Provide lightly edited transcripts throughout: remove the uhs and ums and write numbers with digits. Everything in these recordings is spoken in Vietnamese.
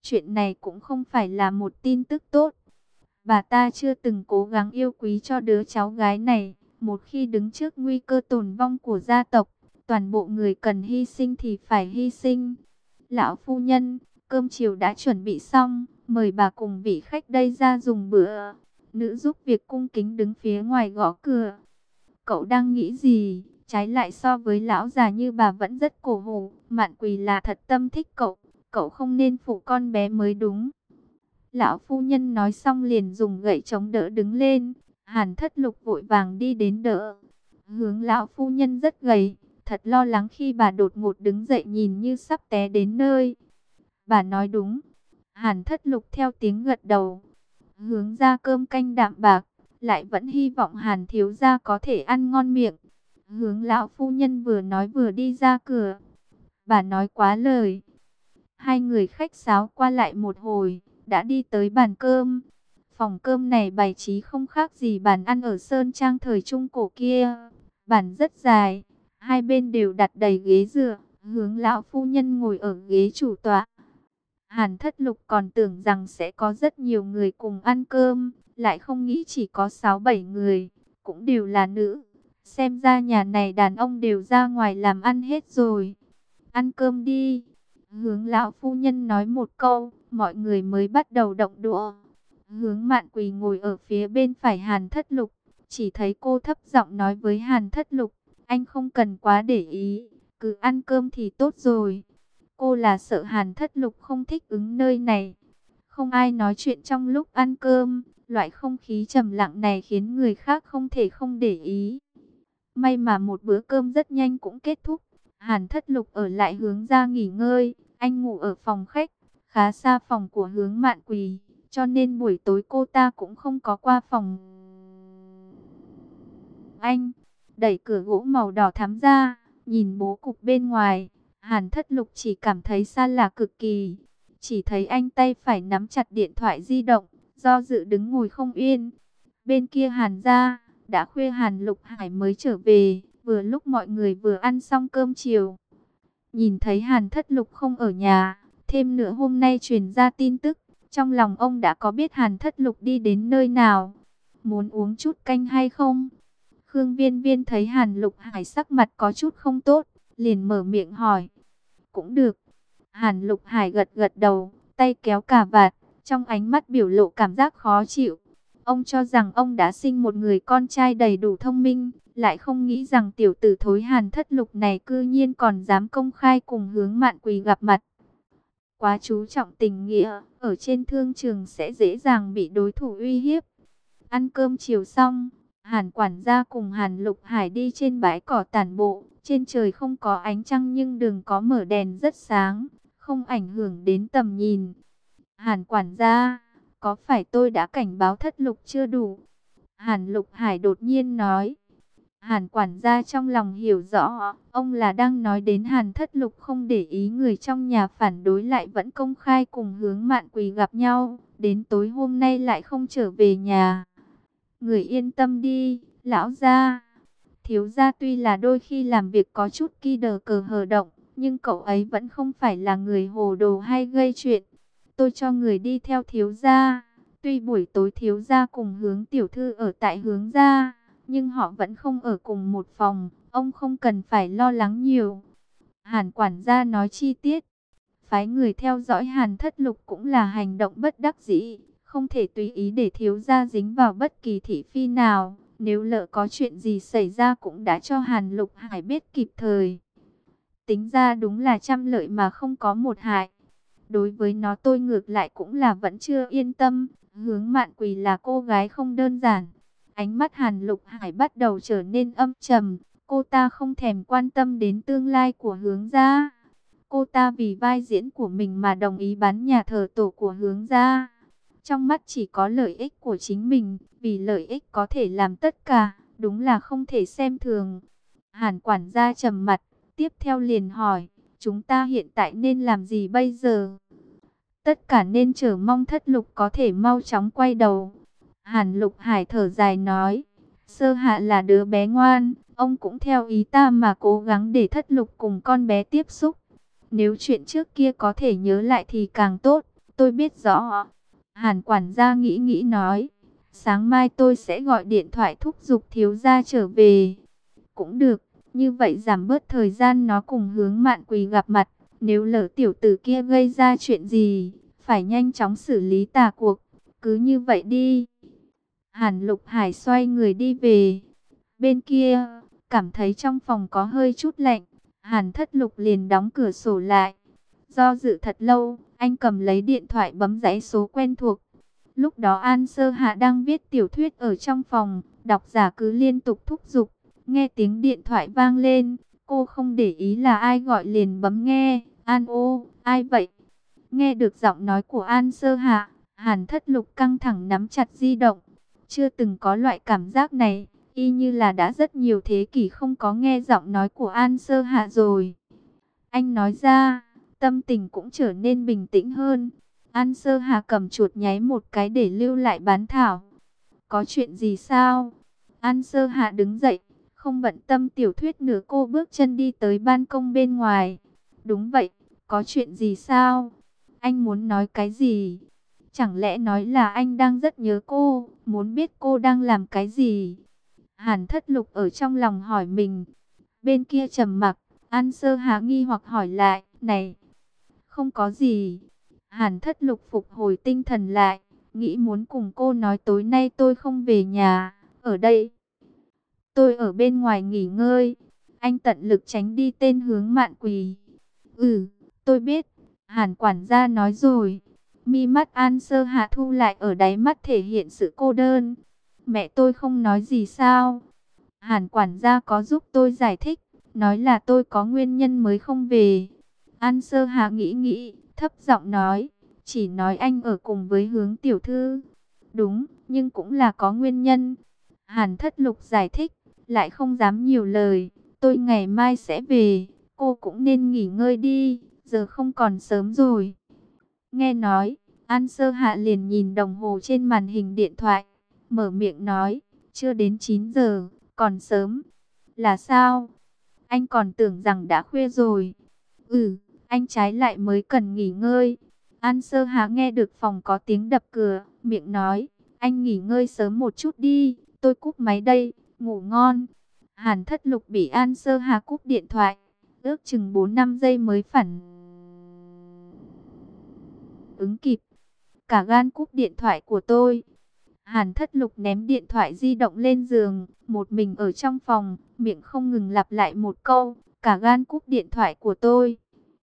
Chuyện này cũng không phải là một tin tức tốt. Bà ta chưa từng cố gắng yêu quý cho đứa cháu gái này. Một khi đứng trước nguy cơ tồn vong của gia tộc, toàn bộ người cần hy sinh thì phải hy sinh. Lão phu nhân, cơm chiều đã chuẩn bị xong, mời bà cùng vị khách đây ra dùng bữa. Nữ giúp việc cung kính đứng phía ngoài gõ cửa. Cậu đang nghĩ gì? Trái lại so với lão già như bà vẫn rất cổ hủ. Mạn Quỳ là thật tâm thích cậu. Cậu không nên phụ con bé mới đúng. Lão phu nhân nói xong liền dùng gậy chống đỡ đứng lên. Hàn Thất Lục vội vàng đi đến đỡ. Hướng lão phu nhân rất gầy. Thật lo lắng khi bà đột ngột đứng dậy nhìn như sắp té đến nơi. Bà nói đúng. Hàn Thất Lục theo tiếng gật đầu. Hướng ra cơm canh đạm bạc. Lại vẫn hy vọng Hàn thiếu gia có thể ăn ngon miệng. Hướng lão phu nhân vừa nói vừa đi ra cửa. Bà nói quá lời. Hai người khách sáo qua lại một hồi, đã đi tới bàn cơm. Phòng cơm này bày trí không khác gì bàn ăn ở Sơn Trang thời Trung Cổ kia. Bàn rất dài, hai bên đều đặt đầy ghế dựa. Hướng lão phu nhân ngồi ở ghế chủ tọa. Hàn Thất Lục còn tưởng rằng sẽ có rất nhiều người cùng ăn cơm, lại không nghĩ chỉ có 6-7 người, cũng đều là nữ. Xem ra nhà này đàn ông đều ra ngoài làm ăn hết rồi. Ăn cơm đi. Hướng lão phu nhân nói một câu, mọi người mới bắt đầu động đũa. Hướng Mạn Quỳ ngồi ở phía bên phải Hàn Thất Lục, chỉ thấy cô thấp giọng nói với Hàn Thất Lục, anh không cần quá để ý, cứ ăn cơm thì tốt rồi. Cô là sợ Hàn Thất Lục không thích ứng nơi này. Không ai nói chuyện trong lúc ăn cơm, loại không khí trầm lặng này khiến người khác không thể không để ý. May mà một bữa cơm rất nhanh cũng kết thúc. Hàn Thất Lục ở lại Hướng ra nghỉ ngơi, anh ngủ ở phòng khách, khá xa phòng của Hướng Mạn Quỳ, cho nên buổi tối cô ta cũng không có qua phòng. Anh đẩy cửa gỗ màu đỏ thắm ra, nhìn bố cục bên ngoài, Hàn Thất Lục chỉ cảm thấy xa lạ cực kỳ. Chỉ thấy anh tay phải nắm chặt điện thoại di động, do dự đứng ngồi không yên. Bên kia Hàn gia, đã khuya Hàn Lục Hải mới trở về, vừa lúc mọi người vừa ăn xong cơm chiều. Nhìn thấy Hàn Thất Lục không ở nhà, thêm nữa hôm nay truyền ra tin tức, trong lòng ông đã có biết Hàn Thất Lục đi đến nơi nào. Muốn uống chút canh hay không? Khương Viên Viên thấy Hàn Lục Hải sắc mặt có chút không tốt, liền mở miệng hỏi. Cũng được. Hàn Lục Hải gật gật đầu, tay kéo cà vạt, trong ánh mắt biểu lộ cảm giác khó chịu. Ông cho rằng ông đã sinh một người con trai đầy đủ thông minh, lại không nghĩ rằng tiểu tử thối Hàn Thất Lục này cư nhiên còn dám công khai cùng Hướng Mạn Quỳ gặp mặt. Quá chú trọng tình nghĩa, ở trên thương trường sẽ dễ dàng bị đối thủ uy hiếp. Ăn cơm chiều xong, Hàn quản gia cùng Hàn Lục Hải đi trên bãi cỏ tản bộ. Trên trời không có ánh trăng nhưng đường có mở đèn rất sáng, không ảnh hưởng đến tầm nhìn. Hàn quản gia, có phải tôi đã cảnh báo Thất Lục chưa đủ? Hàn Lục Hải đột nhiên nói. Hàn quản gia trong lòng hiểu rõ, ông là đang nói đến Hàn Thất Lục không để ý người trong nhà phản đối lại vẫn công khai cùng Hướng Mạn Quỳ gặp nhau, đến tối hôm nay lại không trở về nhà. Người yên tâm đi, lão gia. Thiếu gia tuy là đôi khi làm việc có chút ki đờ cờ hờ động, nhưng cậu ấy vẫn không phải là người hồ đồ hay gây chuyện. Tôi cho người đi theo thiếu gia. Tuy buổi tối thiếu gia cùng Hướng tiểu thư ở tại Hướng gia, nhưng họ vẫn không ở cùng một phòng. Ông không cần phải lo lắng nhiều. Hàn quản gia nói chi tiết. Phái người theo dõi Hàn Thất Lục cũng là hành động bất đắc dĩ. Không thể tùy ý để thiếu gia dính vào bất kỳ thị phi nào. Nếu lỡ có chuyện gì xảy ra cũng đã cho Hàn Lục Hải biết kịp thời. Tính ra đúng là trăm lợi mà không có một hại. Đối với nó tôi ngược lại cũng là vẫn chưa yên tâm. Hướng Mạn Quỳ là cô gái không đơn giản. Ánh mắt Hàn Lục Hải bắt đầu trở nên âm trầm. Cô ta không thèm quan tâm đến tương lai của Hướng gia. Cô ta vì vai diễn của mình mà đồng ý bán nhà thờ tổ của Hướng gia. Trong mắt chỉ có lợi ích của chính mình, vì lợi ích có thể làm tất cả, đúng là không thể xem thường. Hàn quản gia trầm mặt, tiếp theo liền hỏi, chúng ta hiện tại nên làm gì bây giờ? Tất cả nên chờ mong Thất Lục có thể mau chóng quay đầu. Hàn Lục Hải thở dài nói, Sơ Hạ là đứa bé ngoan, ông cũng theo ý ta mà cố gắng để Thất Lục cùng con bé tiếp xúc. Nếu chuyện trước kia có thể nhớ lại thì càng tốt. Tôi biết rõ. Hàn quản gia nghĩ nghĩ nói. Sáng mai tôi sẽ gọi điện thoại thúc giục thiếu gia trở về. Cũng được, như vậy giảm bớt thời gian nó cùng Hướng Mạn Quỳ gặp mặt. Nếu lỡ tiểu tử kia gây ra chuyện gì, phải nhanh chóng xử lý tà cuộc. Cứ như vậy đi. Hàn Lục Hải xoay người đi về. Bên kia, cảm thấy trong phòng có hơi chút lạnh. Hàn Thất Lục liền đóng cửa sổ lại. Do dự thật lâu, anh cầm lấy điện thoại bấm dãy số quen thuộc. Lúc đó An Sơ Hạ đang viết tiểu thuyết ở trong phòng, độc giả cứ liên tục thúc giục. Nghe tiếng điện thoại vang lên, cô không để ý là ai gọi liền bấm nghe. An ô, ai vậy? Nghe được giọng nói của An Sơ Hạ, Hàn Thất Lục căng thẳng nắm chặt di động. Chưa từng có loại cảm giác này, y như là đã rất nhiều thế kỷ không có nghe giọng nói của An Sơ Hạ rồi. Anh nói ra, tâm tình cũng trở nên bình tĩnh hơn. An Sơ Hạ cầm chuột nháy một cái để lưu lại bán thảo. Có chuyện gì sao? An Sơ Hạ đứng dậy, không bận tâm tiểu thuyết nữa, cô bước chân đi tới ban công bên ngoài. Đúng vậy, có chuyện gì sao? Anh muốn nói cái gì? Chẳng lẽ nói là anh đang rất nhớ cô, muốn biết cô đang làm cái gì? Hàn Thất Lục ở trong lòng hỏi mình. Bên kia trầm mặc, An Sơ Hạ nghi hoặc hỏi lại, này, không có gì. Hàn Thất Lục phục hồi tinh thần lại, nghĩ muốn cùng cô nói tối nay tôi không về nhà, ở đây. Tôi ở bên ngoài nghỉ ngơi. Anh tận lực tránh đi tên Hướng Mạn Quỳ. Ừ, tôi biết. Hàn quản gia nói rồi. Mi mắt An Sơ Hạ thu lại, ở đáy mắt thể hiện sự cô đơn. Mẹ tôi không nói gì sao? Hàn quản gia có giúp tôi giải thích, nói là tôi có nguyên nhân mới không về. An Sơ Hạ nghĩ nghĩ, thấp giọng nói, chỉ nói anh ở cùng với Hướng tiểu thư. Đúng, nhưng cũng là có nguyên nhân. Hàn Thất Lục giải thích, lại không dám nhiều lời. Tôi ngày mai sẽ về, cô cũng nên nghỉ ngơi đi, giờ không còn sớm rồi. Nghe nói, An Sơ Hạ liền nhìn đồng hồ trên màn hình điện thoại, mở miệng nói, chưa đến 9 giờ, còn sớm. Là sao? Anh còn tưởng rằng đã khuya rồi. Ừ, anh trái lại mới cần nghỉ ngơi. An Sơ Hạ nghe được phòng có tiếng đập cửa, miệng nói, anh nghỉ ngơi sớm một chút đi, tôi cúp máy đây, ngủ ngon. Hàn Thất Lục bị An Sơ Hạ cúp điện thoại, ước chừng 4-5 giây mới phản ứng kịp. Cả gan cúp điện thoại của tôi. Hàn Thất Lục ném điện thoại di động lên giường, một mình ở trong phòng, miệng không ngừng lặp lại một câu, cả gan cúp điện thoại của tôi.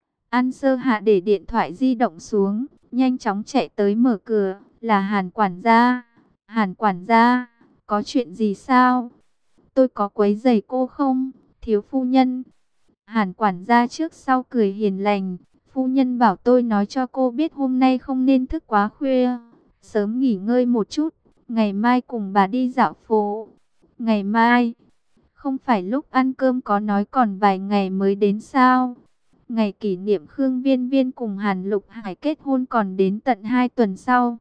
An Sơ Hạ để điện thoại di động xuống, nhanh chóng chạy tới mở cửa, là Hàn quản gia. Hàn quản gia, có chuyện gì sao? Tôi có quấy rầy cô không, thiếu phu nhân? Hàn quản gia trước sau cười hiền lành, phu nhân bảo tôi nói cho cô biết hôm nay không nên thức quá khuya, sớm nghỉ ngơi một chút, ngày mai cùng bà đi dạo phố. Ngày mai? Không phải lúc ăn cơm có nói còn vài ngày mới đến sao? Ngày kỷ niệm Khương Viên Viên cùng Hàn Lục Hải kết hôn còn đến tận 2 tuần sau.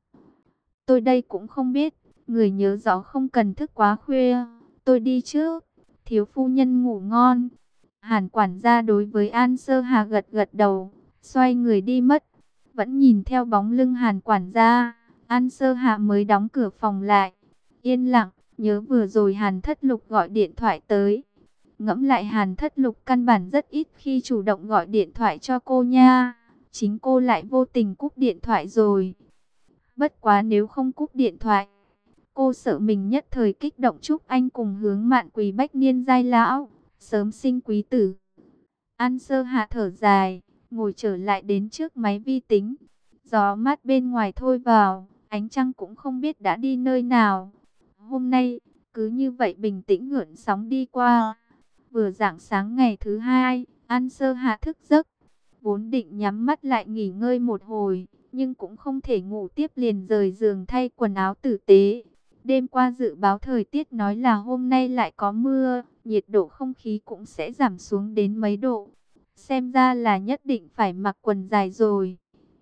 Tôi đây cũng không biết, người nhớ rõ không cần thức quá khuya. Tôi đi trước, thiếu phu nhân ngủ ngon. Hàn quản gia đối với An Sơ Hà gật gật đầu, xoay người đi mất. Vẫn nhìn theo bóng lưng Hàn quản gia, An Sơ Hà mới đóng cửa phòng lại. Yên lặng, nhớ vừa rồi Hàn Thất Lục gọi điện thoại tới. Ngẫm lại Hàn Thất Lục căn bản rất ít khi chủ động gọi điện thoại cho cô nha. Chính cô lại vô tình cúp điện thoại rồi. Bất quá nếu không cúp điện thoại, cô sợ mình nhất thời kích động chúc anh cùng Hướng Mạn Quỳ bách niên giai lão, sớm sinh quý tử. An Sơ Hạ thở dài, ngồi trở lại đến trước máy vi tính. Gió mát bên ngoài thôi vào, ánh trăng cũng không biết đã đi nơi nào. Hôm nay, cứ như vậy bình tĩnh gợn sóng đi qua. Vừa rạng sáng ngày thứ hai, An Sơ Hạ thức giấc. Vốn định nhắm mắt lại nghỉ ngơi một hồi, nhưng cũng không thể ngủ tiếp, liền rời giường thay quần áo tử tế. Đêm qua dự báo thời tiết nói là hôm nay lại có mưa, nhiệt độ không khí cũng sẽ giảm xuống đến mấy độ. Xem ra là nhất định phải mặc quần dài rồi.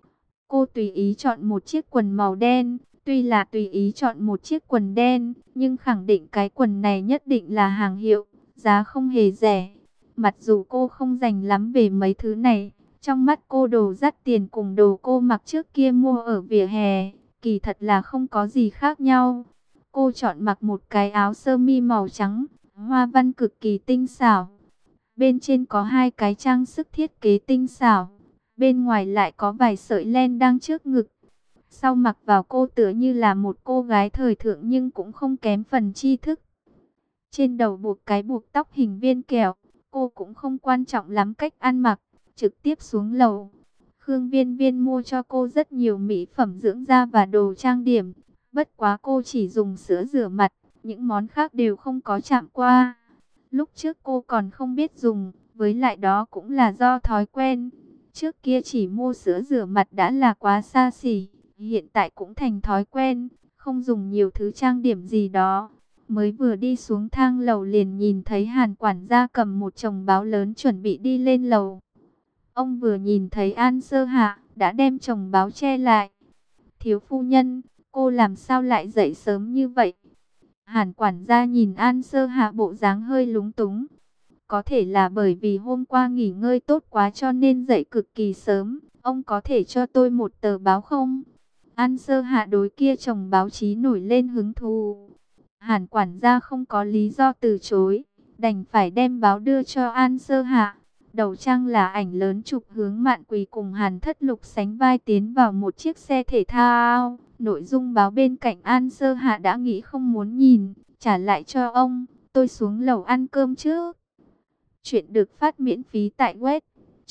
Cô tùy ý chọn một chiếc quần màu đen, tuy là tùy ý chọn một chiếc quần đen, nhưng khẳng định cái quần này nhất định là hàng hiệu, giá không hề rẻ. Mặc dù cô không rành lắm về mấy thứ này, Trong mắt cô đồ dắt tiền cùng đồ cô mặc trước kia mua ở vỉa hè, kỳ thật là không có gì khác nhau. Cô chọn mặc một cái áo sơ mi màu trắng, hoa văn cực kỳ tinh xảo. Bên trên có hai cái trang sức thiết kế tinh xảo, bên ngoài lại có vài sợi len đang trước ngực. Sau mặc vào cô tựa như là một cô gái thời thượng nhưng cũng không kém phần tri thức. Trên đầu buộc cái buộc tóc hình viên kẹo, cô cũng không quan trọng lắm cách ăn mặc, trực tiếp xuống lầu. Khương Viên Viên mua cho cô rất nhiều mỹ phẩm dưỡng da và đồ trang điểm. Bất quá cô chỉ dùng sữa rửa mặt, những món khác đều không có chạm qua. Lúc trước cô còn không biết dùng, với lại đó cũng là do thói quen. Trước kia chỉ mua sữa rửa mặt đã là quá xa xỉ, hiện tại cũng thành thói quen, không dùng nhiều thứ trang điểm gì đó. Mới vừa đi xuống thang lầu liền nhìn thấy Hàn quản gia cầm một chồng báo lớn chuẩn bị đi lên lầu. Ông vừa nhìn thấy An Sơ Hạ, đã đem chồng báo che lại. Thiếu phu nhân, cô làm sao lại dậy sớm như vậy? Hàn quản gia nhìn An Sơ Hạ bộ dáng hơi lúng túng. Có thể là bởi vì hôm qua nghỉ ngơi tốt quá cho nên dậy cực kỳ sớm. Ông có thể cho tôi một tờ báo không? An Sơ Hạ đối kia chồng báo chí nổi lên hứng thú. Hàn quản gia không có lý do từ chối, đành phải đem báo đưa cho An Sơ Hạ. Đầu trang là ảnh lớn chụp hướng Mạn Quỳ cùng Hàn Thất Lục sánh vai tiến vào một chiếc xe thể thao. Nội dung báo bên cạnh An Sơ Hạ đã nghĩ không muốn nhìn, trả lại cho ông. Tôi xuống lầu ăn cơm trước. Chuyện được phát miễn phí tại web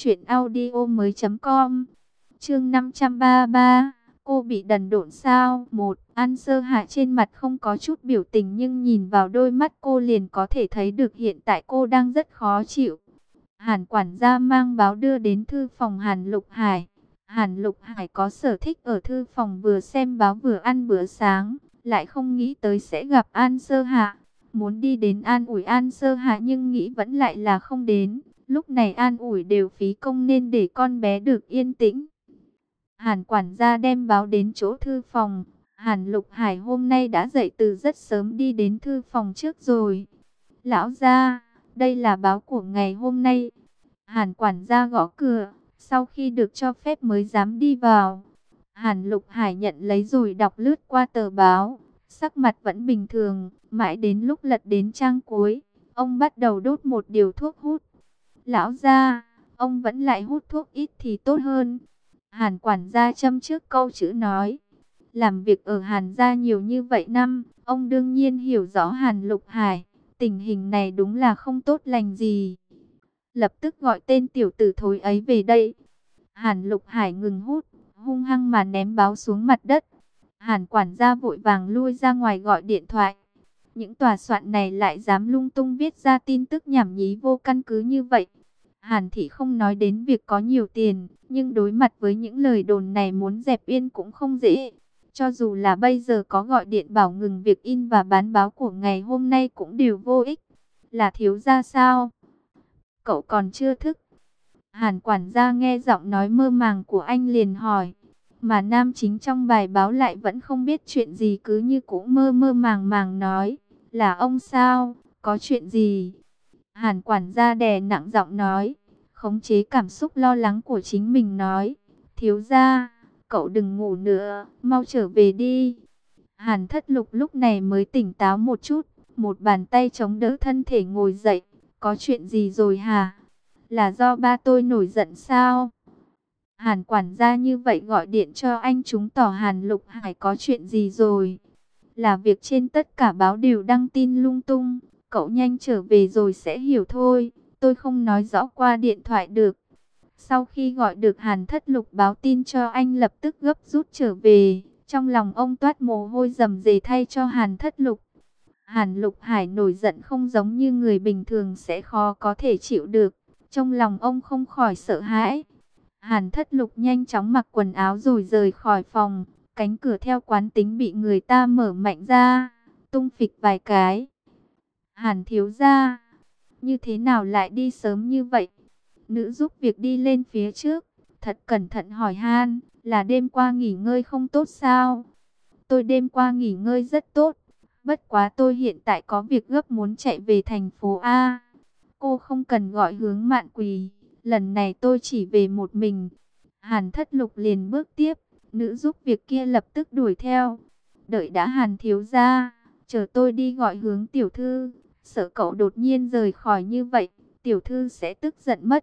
truyệnaudiomoi.com. Chương 533. Cô bị đần độn sao? An Sơ Hạ trên mặt không có chút biểu tình nhưng nhìn vào đôi mắt cô liền có thể thấy được hiện tại cô đang rất khó chịu. Hàn quản gia mang báo đưa đến thư phòng Hàn Lục Hải. Hàn Lục Hải có sở thích ở thư phòng vừa xem báo vừa ăn bữa sáng, lại không nghĩ tới sẽ gặp An Sơ Hạ. Muốn đi đến an ủi An Sơ Hạ nhưng nghĩ vẫn lại là không đến. Lúc này an ủi đều phí công nên để con bé được yên tĩnh. Hàn quản gia đem báo đến chỗ thư phòng. Hàn Lục Hải hôm nay đã dậy từ rất sớm đi đến thư phòng trước rồi. Lão gia, đây là báo của ngày hôm nay. Hàn quản gia gõ cửa, sau khi được cho phép mới dám đi vào. Hàn Lục Hải nhận lấy rồi đọc lướt qua tờ báo. Sắc mặt vẫn bình thường, mãi đến lúc lật đến trang cuối, ông bắt đầu đốt một điều thuốc hút. Lão gia, ông vẫn lại hút thuốc ít thì tốt hơn. Hàn quản gia châm trước câu chữ nói. Làm việc ở Hàn gia nhiều như vậy năm, ông đương nhiên hiểu rõ Hàn Lục Hải. Tình hình này đúng là không tốt lành gì. Lập tức gọi tên tiểu tử thối ấy về đây. Hàn Lục Hải ngừng hút, hung hăng mà ném báo xuống mặt đất. Hàn quản gia vội vàng lui ra ngoài gọi điện thoại. Những tòa soạn này lại dám lung tung viết ra tin tức nhảm nhí vô căn cứ như vậy. Hàn thị không nói đến việc có nhiều tiền, nhưng đối mặt với những lời đồn này muốn dẹp yên cũng không dễ. Cho dù là bây giờ có gọi điện bảo ngừng việc in và bán báo của ngày hôm nay cũng đều vô ích. Là thiếu gia sao? Cậu còn chưa thức? Hàn quản gia nghe giọng nói mơ màng của anh liền hỏi. Mà nam chính trong bài báo lại vẫn không biết chuyện gì, cứ như cũ mơ mơ màng màng nói. Là ông sao? Có chuyện gì? Hàn quản gia đè nặng giọng nói. Khống chế cảm xúc lo lắng của chính mình nói. Thiếu gia, cậu đừng ngủ nữa, mau trở về đi. Hàn Thất Lục lúc này mới tỉnh táo một chút. Một bàn tay chống đỡ thân thể ngồi dậy. Có chuyện gì rồi hả? Là do ba tôi nổi giận sao? Hàn quản gia như vậy gọi điện cho anh chứng tỏ Hàn Lục Hải có chuyện gì rồi. Là việc trên tất cả báo đều đăng tin lung tung. Cậu nhanh trở về rồi sẽ hiểu thôi. Tôi không nói rõ qua điện thoại được. Sau khi gọi được Hàn Thất Lục báo tin cho anh lập tức gấp rút trở về. Trong lòng ông toát mồ hôi rầm rề thay cho Hàn Thất Lục. Hàn Lục Hải nổi giận không giống như người bình thường sẽ khó có thể chịu được. Trong lòng ông không khỏi sợ hãi. Hàn Thất Lục nhanh chóng mặc quần áo rồi rời khỏi phòng. Cánh cửa theo quán tính bị người ta mở mạnh ra, tung phịch vài cái. Hàn thiếu gia, như thế nào lại đi sớm như vậy? Nữ giúp việc đi lên phía trước, thật cẩn thận hỏi han, là đêm qua nghỉ ngơi không tốt sao? Tôi đêm qua nghỉ ngơi rất tốt, bất quá tôi hiện tại có việc gấp muốn chạy về thành phố A. Cô không cần gọi hướng Mạn Quỳ, lần này tôi chỉ về một mình. Hàn Thất Lục liền bước tiếp, nữ giúp việc kia lập tức đuổi theo. Đợi đã Hàn thiếu gia, chờ tôi đi gọi hướng tiểu thư, sợ cậu đột nhiên rời khỏi như vậy, tiểu thư sẽ tức giận mất.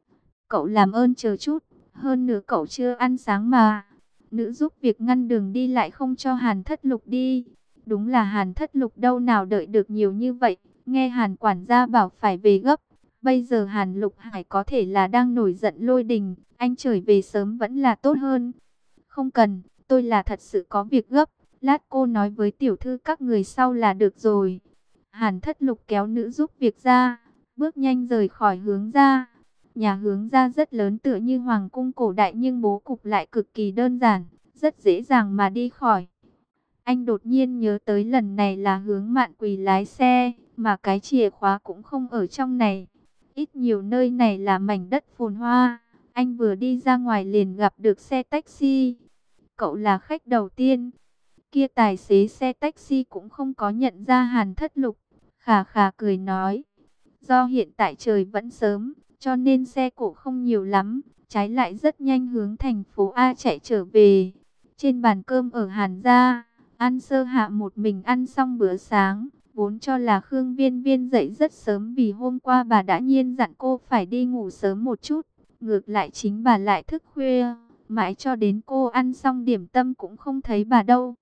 Cậu làm ơn chờ chút, hơn nữa cậu chưa ăn sáng mà. Nữ giúp việc ngăn đường đi lại không cho Hàn Thất Lục đi. Đúng là Hàn Thất Lục đâu nào đợi được nhiều như vậy, nghe Hàn quản gia bảo phải về gấp. Bây giờ Hàn Lục Hải có thể là đang nổi giận lôi đình, anh trở về sớm vẫn là tốt hơn. Không cần, tôi là thật sự có việc gấp, lát cô nói với tiểu thư các người sau là được rồi. Hàn Thất Lục kéo nữ giúp việc ra, bước nhanh rời khỏi hướng ra. Nhà hướng ra rất lớn tựa như hoàng cung cổ đại nhưng bố cục lại cực kỳ đơn giản, rất dễ dàng mà đi khỏi. Anh đột nhiên nhớ tới lần này là Hướng Mạn Quỳ lái xe, mà cái chìa khóa cũng không ở trong này. Ít nhiều nơi này là mảnh đất phồn hoa. Anh vừa đi ra ngoài liền gặp được xe taxi. Cậu là khách đầu tiên. Kia tài xế xe taxi cũng không có nhận ra Hàn Thất Lục. Khà khà cười nói. Do hiện tại trời vẫn sớm, cho nên xe cộ không nhiều lắm. Trái lại rất nhanh hướng thành phố A chạy trở về. Trên bàn cơm ở Hàn gia, An Sơ Hạ một mình ăn xong bữa sáng. Vốn cho là Khương Viên Viên dậy rất sớm vì hôm qua bà đã nhiên dặn cô phải đi ngủ sớm một chút. Ngược lại chính bà lại thức khuya, mãi cho đến cô ăn xong điểm tâm cũng không thấy bà đâu.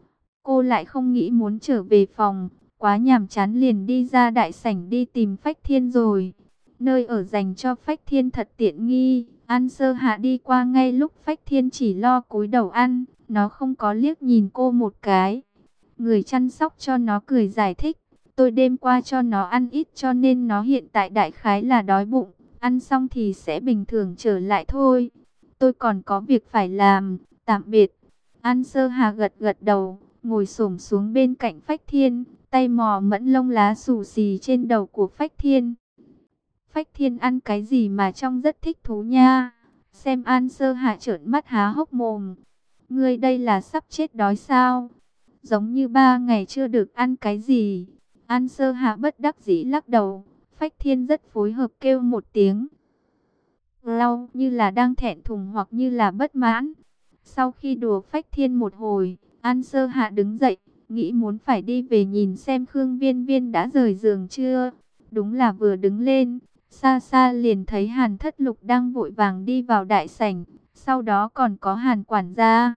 Cô lại không nghĩ muốn trở về phòng, quá nhàm chán liền đi ra đại sảnh đi tìm Phách Thiên rồi. Nơi ở dành cho Phách Thiên thật tiện nghi, An Sơ Hạ đi qua ngay lúc Phách Thiên chỉ lo cúi đầu ăn, nó không có liếc nhìn cô một cái. Người chăm sóc cho nó cười giải thích, tôi đêm qua cho nó ăn ít cho nên nó hiện tại đại khái là đói bụng, ăn xong thì sẽ bình thường trở lại thôi. Tôi còn có việc phải làm, tạm biệt. An Sơ Hà gật gật đầu, ngồi xổm xuống bên cạnh Phách Thiên, tay mò mẫn lông lá xù xì trên đầu của Phách Thiên. Phách Thiên ăn cái gì mà trông rất thích thú nha. Xem An Sơ Hà trợn mắt há hốc mồm. Ngươi đây là sắp chết đói sao? Giống như 3 ngày chưa được ăn cái gì. An Sơ Hạ bất đắc dĩ lắc đầu. Phách Thiên rất phối hợp kêu một tiếng. Lau như là đang thẹn thùng hoặc như là bất mãn. Sau khi đùa Phách Thiên một hồi, An Sơ Hạ đứng dậy, nghĩ muốn phải đi về nhìn xem Khương Viên Viên đã rời giường chưa. Đúng là vừa đứng lên, xa xa liền thấy Hàn Thất Lục đang vội vàng đi vào đại sảnh. Sau đó còn có Hàn quản gia.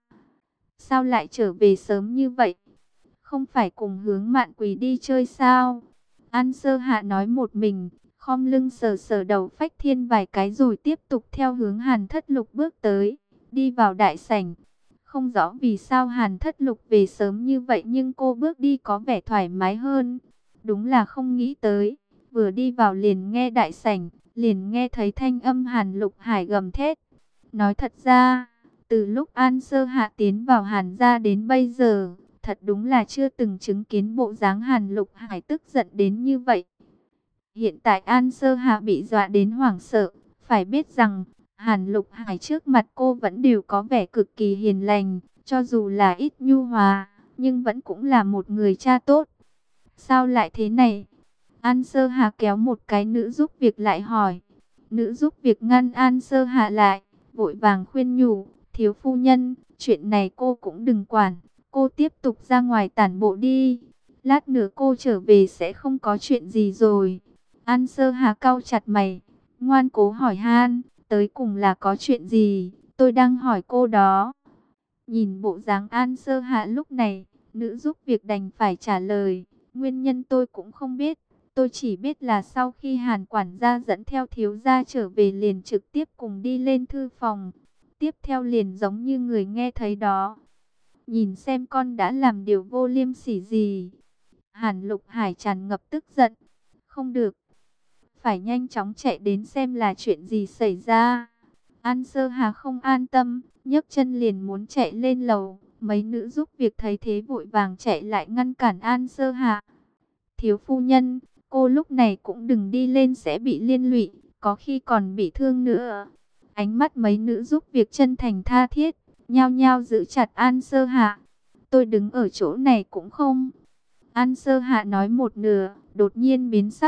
Sao lại trở về sớm như vậy? Không phải cùng Hướng Mạn Quỳ đi chơi sao? An Sơ Hạ nói một mình, khom lưng sờ sờ đầu Phách Thiên vài cái rồi tiếp tục theo hướng Hàn Thất Lục bước tới, đi vào đại sảnh. Không rõ vì sao Hàn Thất Lục về sớm như vậy nhưng cô bước đi có vẻ thoải mái hơn. Đúng là không nghĩ tới, vừa đi vào liền nghe đại sảnh, liền nghe thấy thanh âm Hàn Lục Hải gầm thét. Nói thật ra, từ lúc An Sơ Hạ tiến vào Hàn gia đến bây giờ, thật đúng là chưa từng chứng kiến bộ dáng Hàn Lục Hải tức giận đến như vậy. Hiện tại An Sơ Hạ bị dọa đến hoảng sợ, phải biết rằng Hàn Lục Hải trước mặt cô vẫn đều có vẻ cực kỳ hiền lành, cho dù là ít nhu hòa, nhưng vẫn cũng là một người cha tốt. Sao lại thế này? An Sơ Hạ kéo một cái nữ giúp việc lại hỏi. Nữ giúp việc ngăn An Sơ Hạ lại, vội vàng khuyên nhủ, thiếu phu nhân, chuyện này cô cũng đừng quản. Cô tiếp tục ra ngoài tản bộ đi. Lát nữa cô trở về sẽ không có chuyện gì rồi. An Sơ Hà cau chặt mày, ngoan cố hỏi han, tới cùng là có chuyện gì? Tôi đang hỏi cô đó. Nhìn bộ dáng An Sơ Hạ lúc này, nữ giúp việc đành phải trả lời. Nguyên nhân tôi cũng không biết. Tôi chỉ biết là sau khi Hàn quản gia dẫn theo thiếu gia trở về liền trực tiếp cùng đi lên thư phòng. Tiếp theo liền giống như người nghe thấy đó. Nhìn xem con đã làm điều vô liêm sỉ gì. Hàn Lục Hải tràn ngập tức giận. Không được. Phải nhanh chóng chạy đến xem là chuyện gì xảy ra. An Sơ Hà không an tâm, nhấc chân liền muốn chạy lên lầu. Mấy nữ giúp việc thấy thế vội vàng chạy lại ngăn cản An Sơ Hà. Thiếu phu nhân, cô lúc này cũng đừng đi lên sẽ bị liên lụy, có khi còn bị thương nữa. Ánh mắt mấy nữ giúp việc chân thành tha thiết, nhao nhao giữ chặt An Sơ Hạ. Tôi đứng ở chỗ này cũng không. An Sơ Hạ nói một nửa, đột nhiên biến sắc.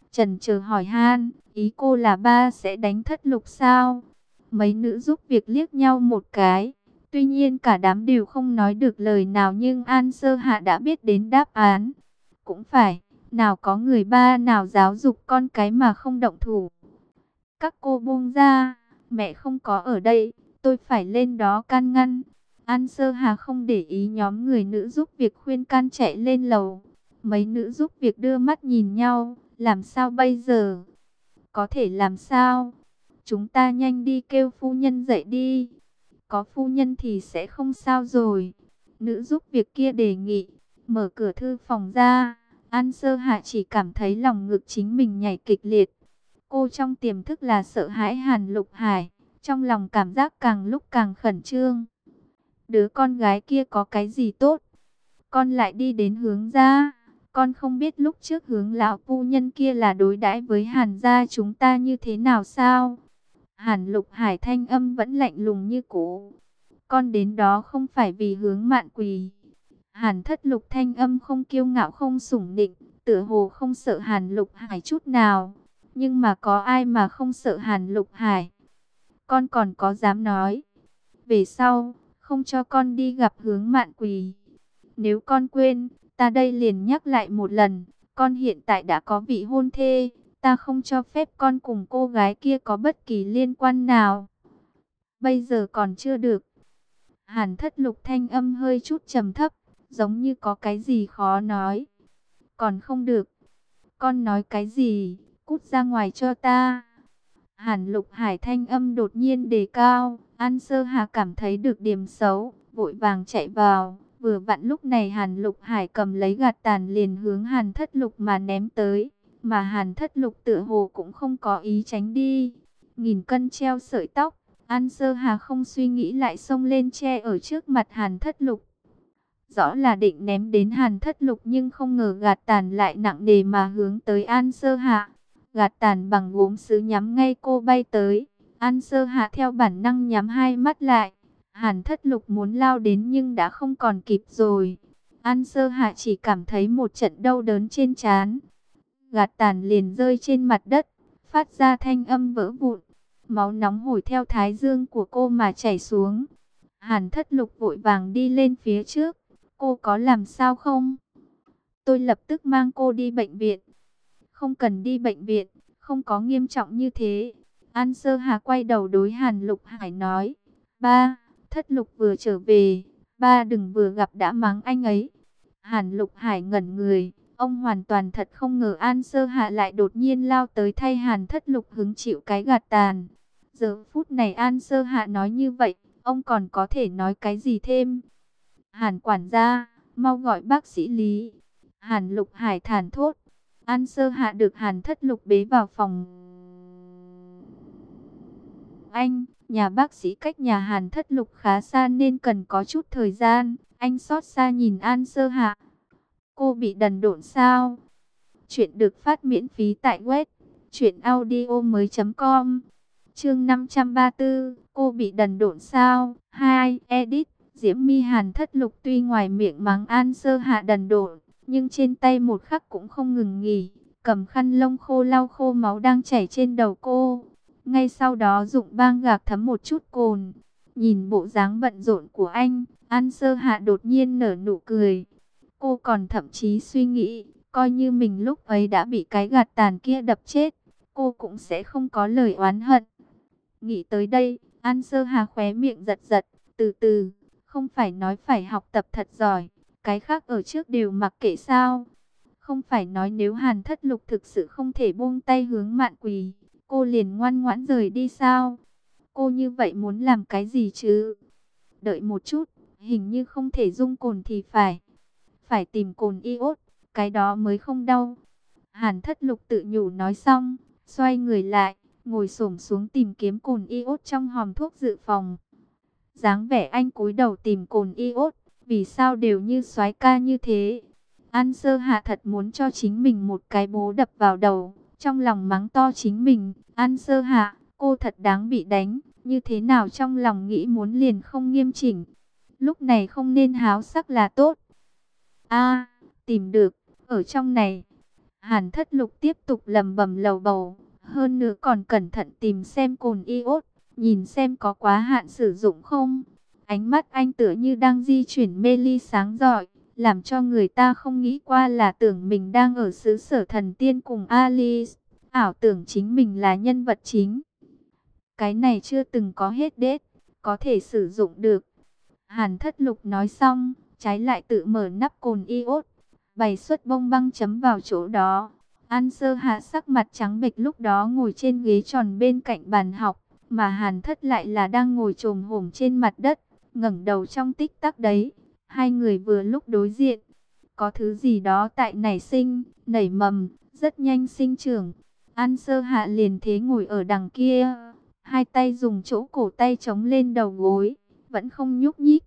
chần chờ hỏi han, ý cô là ba sẽ đánh Thất Lục sao? Mấy nữ giúp việc liếc nhau một cái. Tuy nhiên cả đám đều không nói được lời nào, nhưng An Sơ Hạ đã biết đến đáp án. Cũng phải, nào có người ba nào giáo dục con cái mà không động thủ. Các cô buông ra, mẹ không có ở đây, tôi phải lên đó can ngăn. An Sơ Hà không để ý nhóm người nữ giúp việc khuyên can, chạy lên lầu. Mấy nữ giúp việc đưa mắt nhìn nhau, làm sao bây giờ? Có thể làm sao? Chúng ta nhanh đi kêu phu nhân dậy đi. Có phu nhân thì sẽ không sao rồi. Nữ giúp việc kia đề nghị, mở cửa thư phòng ra. An Sơ Hạ chỉ cảm thấy lòng ngực chính mình nhảy kịch liệt. Cô trong tiềm thức là sợ hãi Hàn Lục Hải, trong lòng cảm giác càng lúc càng khẩn trương. Đứa con gái kia có cái gì tốt? Con lại đi đến hướng gia. Con không biết lúc trước hướng lão phu nhân kia là đối đãi với Hàn gia chúng ta như thế nào sao? Hàn Lục Hải thanh âm vẫn lạnh lùng như cũ. Con đến đó không phải vì hướng Mạn Quỳ. Hàn Thất Lục thanh âm không kiêu ngạo không sủng nịnh, tựa hồ không sợ Hàn Lục Hải chút nào. Nhưng mà có ai mà không sợ Hàn Lục Hải? Con còn có dám nói về sau không cho con đi gặp hướng Mạn Quỳ? Nếu con quên, ta đây liền nhắc lại một lần, con hiện tại đã có vị hôn thê, ta không cho phép con cùng cô gái kia có bất kỳ liên quan nào. Bây giờ còn chưa được. Hàn Thất Lục thanh âm hơi chút trầm thấp, giống như có cái gì khó nói. Còn không được. Con nói cái gì? Cút ra ngoài cho ta. Hàn Lục Hải thanh âm đột nhiên đề cao. An Sơ Hà cảm thấy được điểm xấu, vội vàng chạy vào. Vừa vặn lúc này Hàn Lục Hải cầm lấy gạt tàn liền hướng Hàn Thất Lục mà ném tới. Mà Hàn Thất Lục tựa hồ cũng không có ý tránh đi. Nghìn cân treo sợi tóc, An Sơ Hà không suy nghĩ lại xông lên che ở trước mặt Hàn Thất Lục. Rõ là định ném đến Hàn Thất Lục, nhưng không ngờ gạt tàn lại nặng nề mà hướng tới An Sơ Hạ. Gạt tàn bằng gốm sứ nhắm ngay cô bay tới. An Sơ Hạ theo bản năng nhắm hai mắt lại. Hàn Thất Lục muốn lao đến nhưng đã không còn kịp rồi. An Sơ Hạ chỉ cảm thấy một trận đau đớn trên trán. Gạt tàn liền rơi trên mặt đất, phát ra thanh âm vỡ vụn. Máu nóng hổi theo thái dương của cô mà chảy xuống. Hàn Thất Lục vội vàng đi lên phía trước. Cô có làm sao không? Tôi lập tức mang cô đi bệnh viện. Không cần đi bệnh viện, không có nghiêm trọng như thế. An Sơ Hà quay đầu đối Hàn Lục Hải nói. Ba, Thất Lục vừa trở về, ba đừng vừa gặp đã mắng anh ấy. Hàn Lục Hải ngẩn người, ông hoàn toàn thật không ngờ An Sơ Hạ lại đột nhiên lao tới thay Hàn Thất Lục hứng chịu cái gạt tàn. Giờ phút này An Sơ Hạ nói như vậy, ông còn có thể nói cái gì thêm? Hàn quản gia, mau gọi bác sĩ Lý. Hàn Lục Hải thản thốt. An Sơ Hạ được Hàn Thất Lục bế vào phòng. Anh, nhà bác sĩ cách nhà Hàn Thất Lục khá xa nên cần có chút thời gian. Anh xót xa nhìn An Sơ Hạ. Cô bị đần độn sao? Chuyện được phát miễn phí tại web truyệnaudiomoi.com. Chương 534, cô bị đần độn sao? 2. Edit. Diễm My. Hàn Thất Lục tuy ngoài miệng mắng An Sơ Hạ đần độn, nhưng trên tay một khắc cũng không ngừng nghỉ, cầm khăn lông khô lau khô máu đang chảy trên đầu cô. Ngay sau đó dụng băng gạc thấm một chút cồn. Nhìn bộ dáng bận rộn của anh, An Sơ Hạ đột nhiên nở nụ cười. Cô còn thậm chí suy nghĩ, coi như mình lúc ấy đã bị cái gạt tàn kia đập chết, cô cũng sẽ không có lời oán hận. Nghĩ tới đây, An Sơ Hà khóe miệng giật giật, từ từ, không phải nói phải học tập thật giỏi, cái khác ở trước đều mặc kệ sao? Không phải nói nếu Hàn Thất Lục thực sự không thể buông tay hướng Mạn Quỳ, cô liền ngoan ngoãn rời đi sao? Cô như vậy muốn làm cái gì chứ? Đợi một chút, hình như không thể dung cồn thì phải tìm cồn iốt, cái đó mới không đau. Hàn Thất Lục tự nhủ nói xong, xoay người lại, ngồi xổm xuống tìm kiếm cồn iốt trong hòm thuốc dự phòng. Dáng vẻ anh cúi đầu tìm cồn iốt, vì sao đều như soái ca như thế? An Sơ Hạ thật muốn cho chính mình một cái bố đập vào đầu, trong lòng mắng to chính mình. An Sơ Hạ, cô thật đáng bị đánh, như thế nào trong lòng nghĩ muốn liền không nghiêm chỉnh. Lúc này không nên háo sắc là tốt. A, tìm được, ở trong này. Hàn Thất Lục tiếp tục lẩm bẩm lầu bầu, hơn nữa còn cẩn thận tìm xem cồn iốt, nhìn xem có quá hạn sử dụng không. Ánh mắt anh tựa như đang di chuyển mê ly sáng rọi, làm cho người ta không nghĩ qua là tưởng mình đang ở xứ sở thần tiên cùng Alice, ảo tưởng chính mình là nhân vật chính. Cái này chưa từng có hết đết, có thể sử dụng được. Hàn Thất Lục nói xong, trái lại tự mở nắp cồn iốt, bày xuất bông băng chấm vào chỗ đó. An Sơ Hạ sắc mặt trắng bệch lúc đó ngồi trên ghế tròn bên cạnh bàn học, mà Hàn Thất lại là đang ngồi chồm hổm trên mặt đất, ngẩng đầu trong tích tắc đấy. Hai người vừa lúc đối diện, có thứ gì đó tại nảy sinh, nảy mầm, rất nhanh sinh trưởng. An Sơ Hạ liền thế ngồi ở đằng kia, hai tay dùng chỗ cổ tay chống lên đầu gối, vẫn không nhúc nhích.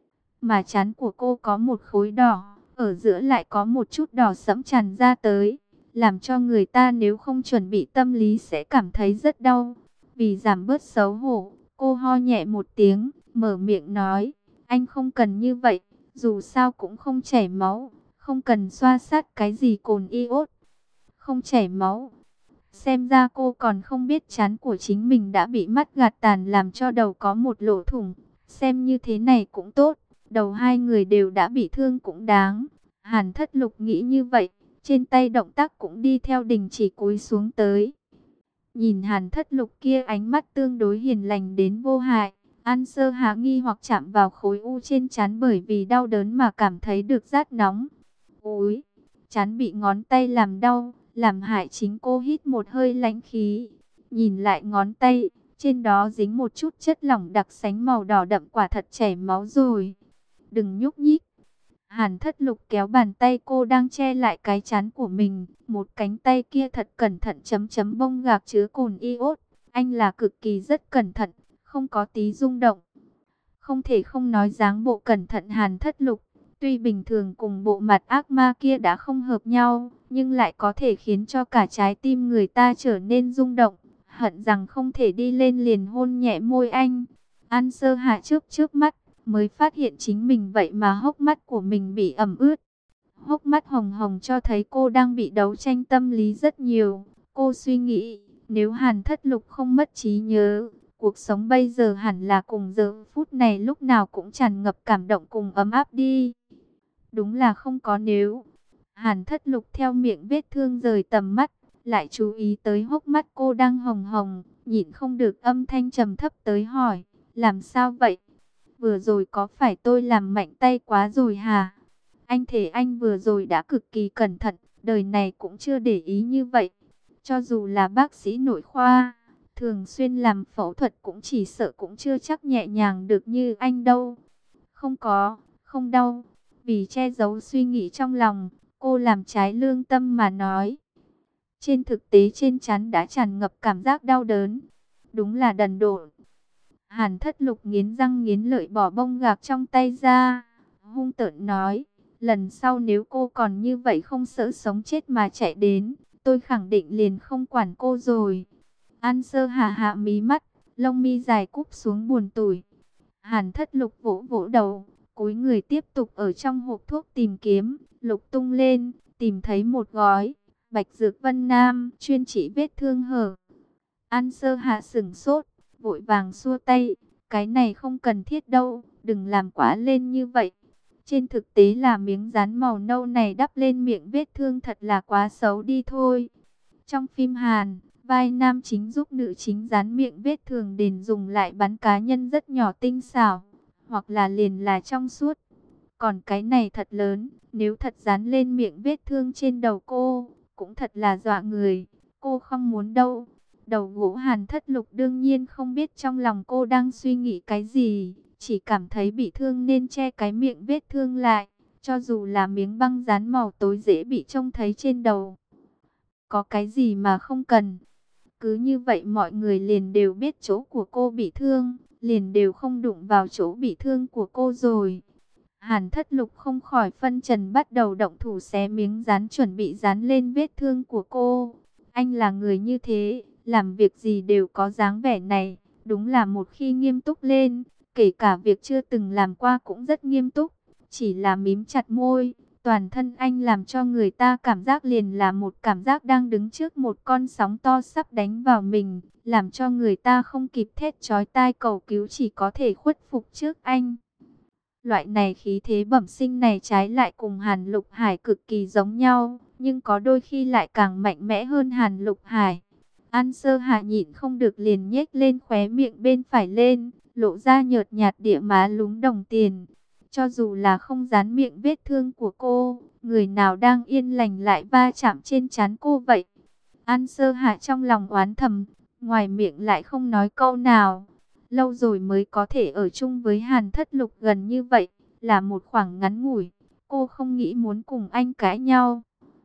Mà trán của cô có một khối đỏ, ở giữa lại có một chút đỏ sẫm tràn ra tới, làm cho người ta nếu không chuẩn bị tâm lý sẽ cảm thấy rất đau. Vì giảm bớt xấu hổ, cô ho nhẹ một tiếng, mở miệng nói, anh không cần như vậy, dù sao cũng không chảy máu, không cần xoa sát cái gì cồn iốt. Không chảy máu. Xem ra cô còn không biết trán của chính mình đã bị mắt gạt tàn làm cho đầu có một lỗ thủng. Xem như thế này cũng tốt, đầu hai người đều đã bị thương cũng đáng. Hàn Thất Lục nghĩ như vậy, trên tay động tác cũng đi theo đình chỉ cúi xuống tới. Nhìn Hàn Thất Lục kia ánh mắt tương đối hiền lành đến vô hại, An Sơ Hạ nghi hoặc chạm vào khối u trên trán bởi vì đau đớn mà cảm thấy được rát nóng. Úi, trán bị ngón tay làm đau, làm hại chính cô hít một hơi lãnh khí. Nhìn lại ngón tay, trên đó dính một chút chất lỏng đặc sánh màu đỏ đậm, quả thật chảy máu rồi. Đừng nhúc nhích. Hàn Thất Lục kéo bàn tay cô đang che lại cái trán của mình, một cánh tay kia thật cẩn thận chấm chấm bông gạc chứa cồn iốt. Anh là cực kỳ rất cẩn thận, không có tí rung động. Không thể không nói dáng bộ cẩn thận Hàn Thất Lục, tuy bình thường cùng bộ mặt ác ma kia đã không hợp nhau, nhưng lại có thể khiến cho cả trái tim người ta trở nên rung động, hận rằng không thể đi lên liền hôn nhẹ môi anh. An Sơ Hạ trước mắt, mới phát hiện chính mình vậy mà hốc mắt của mình bị ẩm ướt. Hốc mắt hồng hồng cho thấy cô đang bị đấu tranh tâm lý rất nhiều. Cô suy nghĩ, nếu Hàn Thất Lục không mất trí nhớ, cuộc sống bây giờ hẳn là cùng giờ phút này lúc nào cũng tràn ngập cảm động cùng ấm áp đi. Đúng là không có nếu. Hàn Thất Lục theo miệng vết thương rời tầm mắt, lại chú ý tới hốc mắt cô đang hồng hồng, nhịn không được âm thanh trầm thấp tới hỏi, làm sao vậy? Vừa rồi có phải tôi làm mạnh tay quá rồi hả? Anh thể anh vừa rồi đã cực kỳ cẩn thận, đời này cũng chưa để ý như vậy. Cho dù là bác sĩ nội khoa, thường xuyên làm phẫu thuật cũng chỉ sợ cũng chưa chắc nhẹ nhàng được như anh đâu. Không có, không đau. Vì che giấu suy nghĩ trong lòng, cô làm trái lương tâm mà nói. Trên thực tế trên trán đã tràn ngập cảm giác đau đớn. Đúng là đần độn. Hàn Thất Lục nghiến răng nghiến lợi bỏ bông gạc trong tay ra, hung tợn nói, lần sau nếu cô còn như vậy không sợ sống chết mà chạy đến, tôi khẳng định liền không quản cô rồi. An Sơ Hạ hạ mí mắt, lông mi dài cúp xuống buồn tủi. Hàn Thất Lục vỗ vỗ đầu, cúi người tiếp tục ở trong hộp thuốc tìm kiếm, lục tung lên, tìm thấy một gói Bạch Dược Vân Nam chuyên trị vết thương hở. An Sơ Hạ sửng sốt, vội vàng xua tay, cái này không cần thiết đâu, đừng làm quá lên như vậy. Trên thực tế là miếng dán màu nâu này đắp lên miệng vết thương thật là quá xấu đi thôi. Trong phim Hàn, vai nam chính giúp nữ chính dán miệng vết thương đền dùng lại bắn cá nhân rất nhỏ tinh xảo, hoặc là liền là trong suốt. Còn cái này thật lớn, nếu thật dán lên miệng vết thương trên đầu cô, cũng thật là dọa người, cô không muốn đâu. Đầu gỗ Hàn Thất Lục đương nhiên không biết trong lòng cô đang suy nghĩ cái gì, chỉ cảm thấy bị thương nên che cái miệng vết thương lại, cho dù là miếng băng dán màu tối dễ bị trông thấy trên đầu. Có cái gì mà không cần. Cứ như vậy mọi người liền đều biết chỗ của cô bị thương, liền đều không đụng vào chỗ bị thương của cô rồi. Hàn Thất Lục không khỏi phân trần bắt đầu động thủ xé miếng dán chuẩn bị dán lên vết thương của cô. Anh là người như thế, làm việc gì đều có dáng vẻ này, đúng là một khi nghiêm túc lên, kể cả việc chưa từng làm qua cũng rất nghiêm túc. Chỉ là mím chặt môi, Toàn thân anh làm cho người ta cảm giác liền là một cảm giác đang đứng trước một con sóng to sắp đánh vào mình, làm cho người ta không kịp thét chói tai cầu cứu, chỉ có thể khuất phục trước anh. Loại này khí thế bẩm sinh này trái lại cùng Hàn Lục Hải cực kỳ giống nhau, nhưng có đôi khi lại càng mạnh mẽ hơn Hàn Lục Hải. An Sơ Hạ nhịn không được liền nhếch lên khóe miệng bên phải lên, lộ ra nhợt nhạt địa má lúm đồng tiền. Cho dù là không dán miệng vết thương của cô, người nào đang yên lành lại va chạm trên trán cô vậy? An Sơ Hạ trong lòng oán thầm, ngoài miệng lại không nói câu nào. Lâu rồi mới có thể ở chung với Hàn Thất Lục gần như vậy, là một khoảng ngắn ngủi. Cô không nghĩ muốn cùng anh cãi nhau.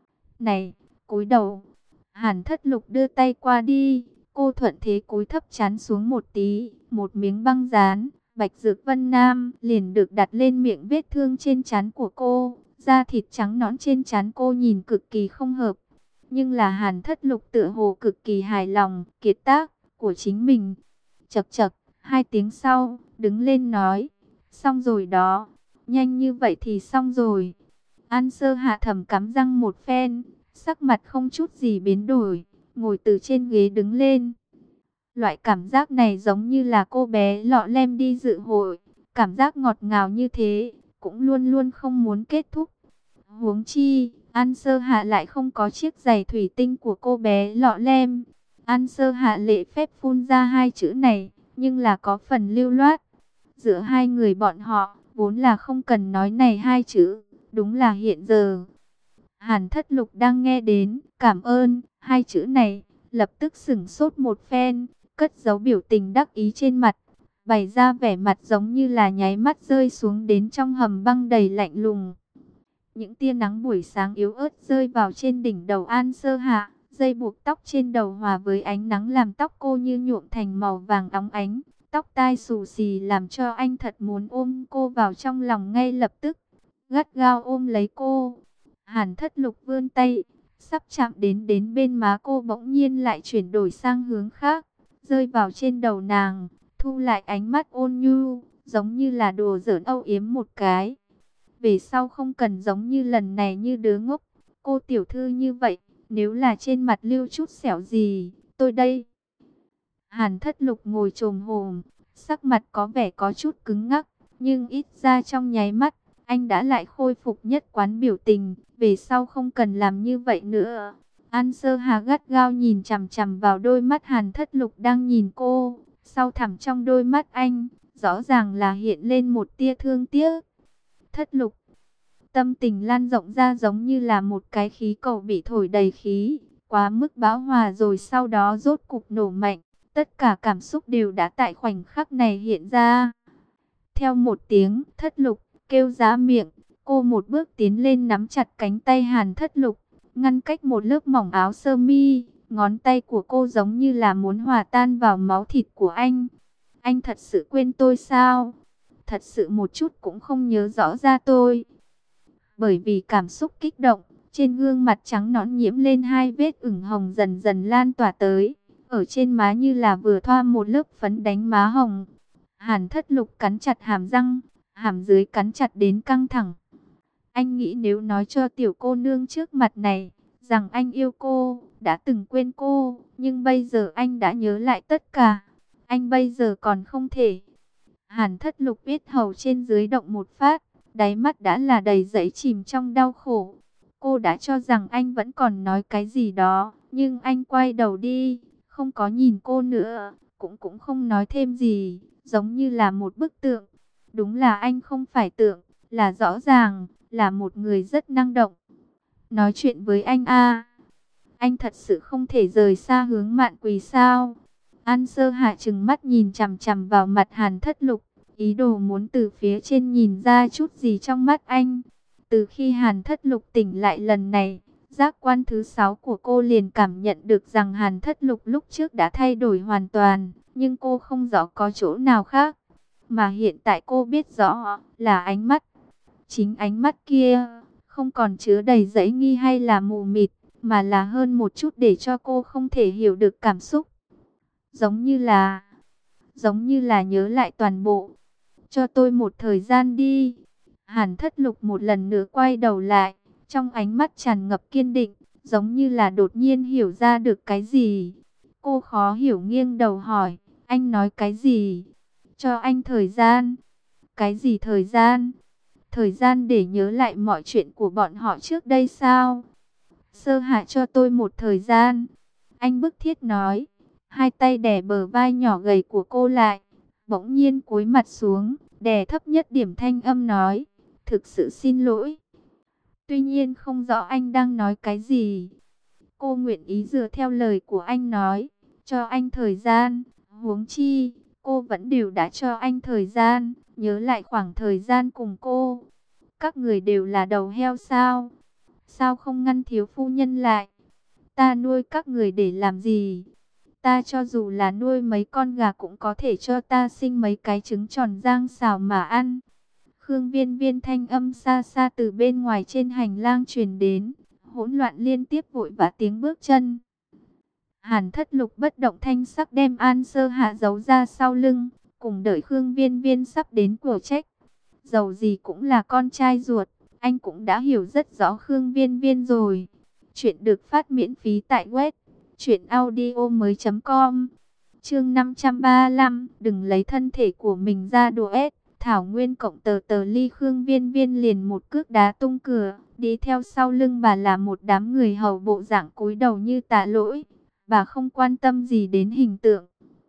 Này, cúi đầu. Hàn Thất Lục đưa tay qua đi. Cô thuận thế cúi thấp trán xuống một tí. Một miếng băng dán, Bạch Dược Vân Nam liền được đặt lên miệng vết thương trên trán của cô. Da thịt trắng nõn trên trán cô nhìn cực kỳ không hợp. Nhưng là Hàn Thất Lục tựa hồ cực kỳ hài lòng kiệt tác của chính mình. Chậc chậc. 2 tiếng sau, đứng lên nói, xong rồi đó, nhanh như vậy thì xong rồi. An Sơ Hạ thầm cắn răng một phen, sắc mặt không chút gì biến đổi, ngồi từ trên ghế đứng lên. Loại cảm giác này giống như là cô bé lọ lem đi dự hội, cảm giác ngọt ngào như thế, cũng luôn luôn không muốn kết thúc. Huống chi, An Sơ Hạ lại không có chiếc giày thủy tinh của cô bé lọ lem. An Sơ Hạ lễ phép phun ra 2 chữ này, nhưng là có phần lưu loát. Giữa hai người bọn họ, vốn là không cần nói này 2 chữ, đúng là hiện giờ. Hàn Thất Lục đang nghe đến, cảm ơn, 2 chữ này, lập tức sửng sốt một phen, cất giấu biểu tình đắc ý trên mặt, bày ra vẻ mặt giống như là nháy mắt rơi xuống đến trong hầm băng đầy lạnh lùng. Những tia nắng buổi sáng yếu ớt rơi vào trên đỉnh đầu An Sơ Hạ, dây buộc tóc trên đầu hòa với ánh nắng làm tóc cô như nhuộm thành màu vàng óng ánh. Tóc tai xù xì làm cho anh thật muốn ôm cô vào trong lòng ngay lập tức, gắt gao ôm lấy cô. Hàn Thất Lục vươn tay, sắp chạm đến bên má cô bỗng nhiên lại chuyển đổi sang hướng khác, rơi vào trên đầu nàng, thu lại ánh mắt ôn nhu, giống như là đùa giỡn âu yếm một cái. Về sau không cần giống như lần này như đứa ngốc, cô tiểu thư như vậy, nếu là trên mặt lưu chút sẹo gì, tôi đây. Hàn Thất Lục ngồi chồm hổm, sắc mặt có vẻ có chút cứng ngắc, nhưng ít ra trong nháy mắt, anh đã lại khôi phục nhất quán biểu tình, về sau không cần làm như vậy nữa. An Sơ Hà gắt gao nhìn chằm chằm vào đôi mắt Hàn Thất Lục đang nhìn cô, sau thẳm trong đôi mắt anh, rõ ràng là hiện lên một tia thương tiếc. Thất Lục, tâm tình lan rộng ra giống như là một cái khí cầu bị thổi đầy khí, quá mức bão hòa rồi sau đó rốt cục nổ mạnh. Tất cả cảm xúc đều đã tại khoảnh khắc này hiện ra. Theo một tiếng, Thất Lục kêu ra miệng, cô một bước tiến lên nắm chặt cánh tay Hàn Thất Lục, ngăn cách một lớp mỏng áo sơ mi. Ngón tay của cô giống như là muốn hòa tan vào máu thịt của anh. Anh thật sự quên tôi sao? Thật sự một chút cũng không nhớ rõ ra tôi. Bởi vì cảm xúc kích động, trên gương mặt trắng nõn nhiễm lên 2 vết ửng hồng dần dần lan tỏa tới. Ở trên má như là vừa thoa một lớp phấn đánh má hồng. Hàn Thất Lục cắn chặt hàm răng, hàm dưới cắn chặt đến căng thẳng. Anh nghĩ nếu nói cho tiểu cô nương trước mặt này, rằng anh yêu cô, đã từng quên cô, nhưng bây giờ anh đã nhớ lại tất cả. Anh bây giờ còn không thể. Hàn Thất Lục biết hầu trên dưới động một phát, đáy mắt đã là đầy dẫy chìm trong đau khổ. Cô đã cho rằng anh vẫn còn nói cái gì đó, nhưng anh quay đầu đi, không có nhìn cô nữa, cũng không nói thêm gì, giống như là một bức tượng. Đúng là anh không phải tượng, là rõ ràng, là một người rất năng động. Nói chuyện với anh a, anh thật sự không thể rời xa hướng Mạn Quỳ sao? An Sơ Hạ trừng mắt nhìn chằm chằm vào mặt Hàn Thất Lục, ý đồ muốn từ phía trên nhìn ra chút gì trong mắt anh. Từ khi Hàn Thất Lục tỉnh lại lần này, giác quan thứ 6 của cô liền cảm nhận được rằng Hàn Thất Lục lúc trước đã thay đổi hoàn toàn, nhưng cô không rõ có chỗ nào khác. Mà hiện tại cô biết rõ là ánh mắt. Chính ánh mắt kia không còn chứa đầy dẫy nghi hay là mù mịt, mà là hơn một chút để cho cô không thể hiểu được cảm xúc. Giống như là nhớ lại toàn bộ. Cho tôi một thời gian đi. Hàn Thất Lục một lần nữa quay đầu lại, trong ánh mắt tràn ngập kiên định, giống như là đột nhiên hiểu ra được cái gì. Cô khó hiểu nghiêng đầu hỏi, anh nói cái gì? Cho anh thời gian. Cái gì thời gian? Thời gian để nhớ lại mọi chuyện của bọn họ trước đây sao? Sơ Hạ cho tôi một thời gian. Anh bức thiết nói, hai tay đè bờ vai nhỏ gầy của cô lại, bỗng nhiên cúi mặt xuống, đè thấp nhất điểm thanh âm nói, thực sự xin lỗi. Tuy nhiên không rõ anh đang nói cái gì. Cô nguyện ý dựa theo lời của anh nói, cho anh thời gian. Huống chi, cô vẫn đều đã cho anh thời gian, nhớ lại khoảng thời gian cùng cô. Các người đều là đầu heo sao? Sao không ngăn thiếu phu nhân lại? Ta nuôi các người để làm gì? Ta cho dù là nuôi mấy con gà cũng có thể cho ta sinh mấy cái trứng tròn rang xào mà ăn. Khương Viên Viên thanh âm xa xa từ bên ngoài trên hành lang truyền đến, hỗn loạn liên tiếp vội vã tiếng bước chân. Hàn Thất Lục bất động thanh sắc đem An Sơ Hạ giấu ra sau lưng, cùng đợi Khương Viên Viên sắp đến của trách. Dầu gì cũng là con trai ruột, anh cũng đã hiểu rất rõ Khương Viên Viên rồi. Chuyện được phát miễn phí tại web truyệnaudiomoi.com. Chương 535, đừng lấy thân thể của mình ra đùa ép. Thảo Nguyên cộng tờ tờ ly. Khương Viên Viên liền một cước đá tung cửa, đi theo sau lưng bà là một đám người hầu bộ dạng cúi đầu như tạ lỗi. Bà không quan tâm gì đến hình tượng.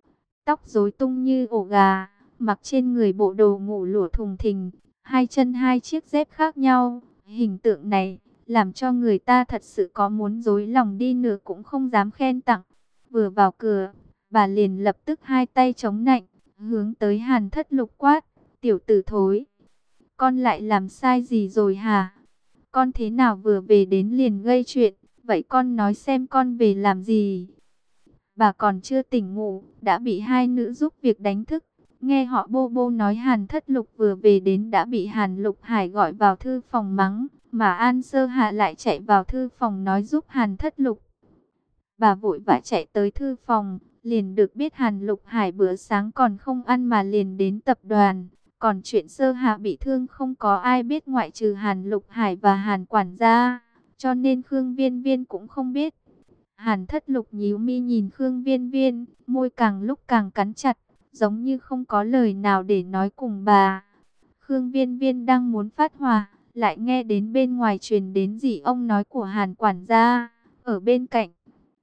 Tóc rối tung như ổ gà, mặc trên người bộ đồ ngủ lụa thùng thình, hai chân hai chiếc dép khác nhau. Hình tượng này làm cho người ta thật sự có muốn dối lòng đi nữa cũng không dám khen tặng. Vừa vào cửa, bà liền lập tức hai tay chống nạnh, hướng tới Hàn Thất Lục quát, tiểu tử thối, con lại làm sai gì rồi hả? Con thế nào vừa về đến liền gây chuyện, vậy con nói xem con về làm gì? Bà còn chưa tỉnh ngủ, đã bị hai nữ giúp việc đánh thức. Nghe họ bô bô nói Hàn Thất Lục vừa về đến đã bị Hàn Lục Hải gọi vào thư phòng mắng, mà An Sơ Hạ lại chạy vào thư phòng nói giúp Hàn Thất Lục. Bà vội vã chạy tới thư phòng, liền được biết Hàn Lục Hải bữa sáng còn không ăn mà liền đến tập đoàn. Còn chuyện Sơ Hạ bị thương không có ai biết ngoại trừ Hàn Lục Hải và Hàn quản gia, cho nên Khương Viên Viên cũng không biết. Hàn Thất Lục nhíu mi nhìn Khương Viên Viên, môi càng lúc càng cắn chặt, giống như không có lời nào để nói cùng bà. Khương Viên Viên đang muốn phát hỏa, lại nghe đến bên ngoài truyền đến gì ông nói của Hàn quản gia. Ở bên cạnh,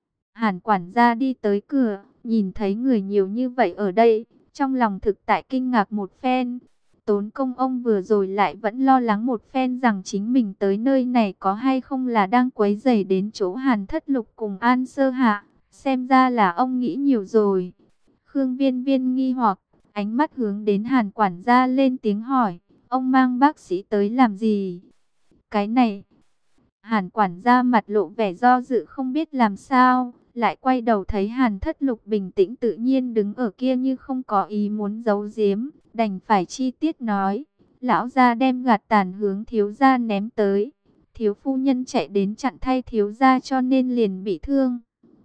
Hàn quản gia đi tới cửa, nhìn thấy người nhiều như vậy ở đây, trong lòng thực tại kinh ngạc một phen. Tốn công ông vừa rồi lại vẫn lo lắng một phen rằng chính mình tới nơi này có hay không là đang quấy rầy đến chỗ Hàn Thất Lục cùng An Sơ Hạ. Xem ra là ông nghĩ nhiều rồi. Khương Viên Viên nghi hoặc, ánh mắt hướng đến Hàn quản gia lên tiếng hỏi, ông mang bác sĩ tới làm gì? Cái này, Hàn quản gia mặt lộ vẻ do dự không biết làm sao, lại quay đầu thấy Hàn Thất Lục bình tĩnh tự nhiên đứng ở kia như không có ý muốn giấu giếm, đành phải chi tiết nói, lão gia đem gạt tàn hướng thiếu gia ném tới, thiếu phu nhân chạy đến chặn thay thiếu gia cho nên liền bị thương.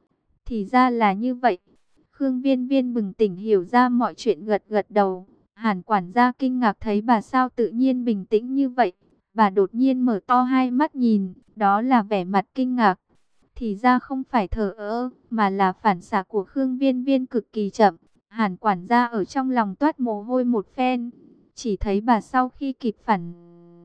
Thì ra là như vậy. Khương Viên Viên bừng tỉnh hiểu ra mọi chuyện, gật gật đầu. Hàn quản gia kinh ngạc thấy bà sao tự nhiên bình tĩnh như vậy. Bà đột nhiên mở to hai mắt nhìn, đó là vẻ mặt kinh ngạc. Thì ra không phải thờ ơ, mà là phản xạ của Khương Viên Viên cực kỳ chậm. Hàn quản gia ở trong lòng toát mồ hôi một phen. Chỉ thấy bà sau khi kịp phản